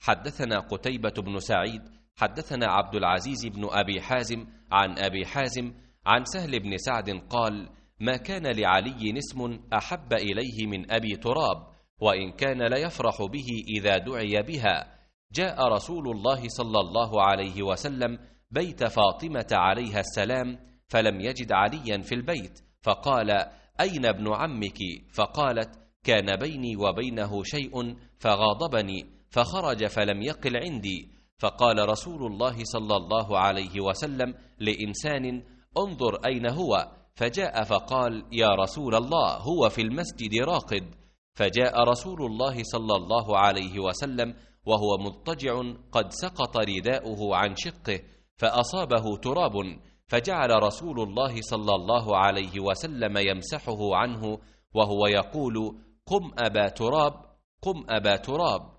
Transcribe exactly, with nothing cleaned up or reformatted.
حدثنا قتيبة بن سعيد حدثنا عبد العزيز بن أبي حازم عن أبي حازم عن سهل بن سعد قال: ما كان لعلي اسم أحب إليه من أبي تراب، وإن كان ليفرح به إذا دعي بها. جاء رسول الله صلى الله عليه وسلم بيت فاطمة عليها السلام فلم يجد عليا في البيت، فقال: أين ابن عمك؟ فقالت: كان بيني وبينه شيء فغاضبني فخرج فلم يقل عندي. فقال رسول الله صلى الله عليه وسلم لإنسان: انظر أين هو؟ فجاء فقال: يا رسول الله، هو في المسجد راقد. فجاء رسول الله صلى الله عليه وسلم وهو مضطجع قد سقط رداؤه عن شقه فأصابه تراب، فجعل رسول الله صلى الله عليه وسلم يمسحه عنه وهو يقول: قم أبا تراب، قم أبا تراب.